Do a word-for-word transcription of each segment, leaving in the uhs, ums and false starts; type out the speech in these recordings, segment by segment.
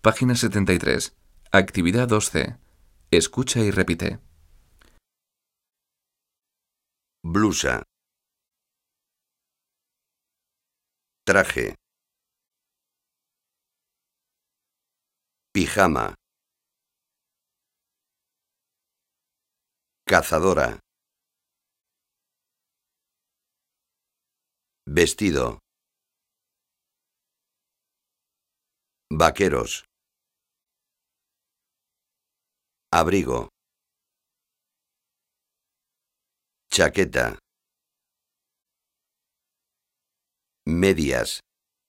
Página setenta y tres. Actividad dos C. Escucha y repite. Blusa. Traje. Pijama. Cazadora. Vestido. Vaqueros. Abrigo. Chaqueta. Medias.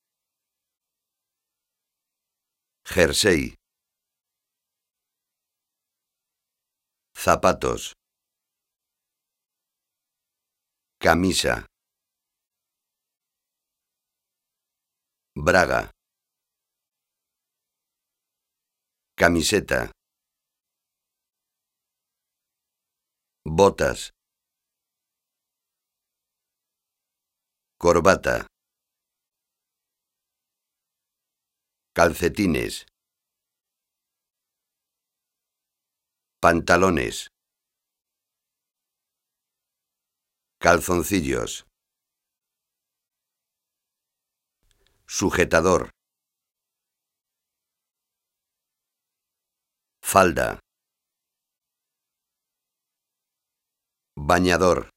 Jersey. Zapatos. Camisa. Braga. Camiseta. Botas. Corbata. Calcetines. Pantalones. Calzoncillos. Sujetador. Falda. Bañador.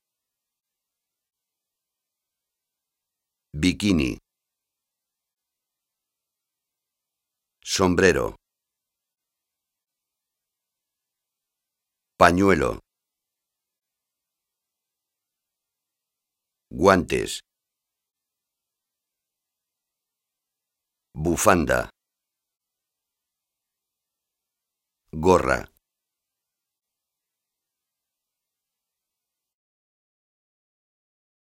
Bikini. Sombrero. Pañuelo. Guantes. Bufanda. Gorra.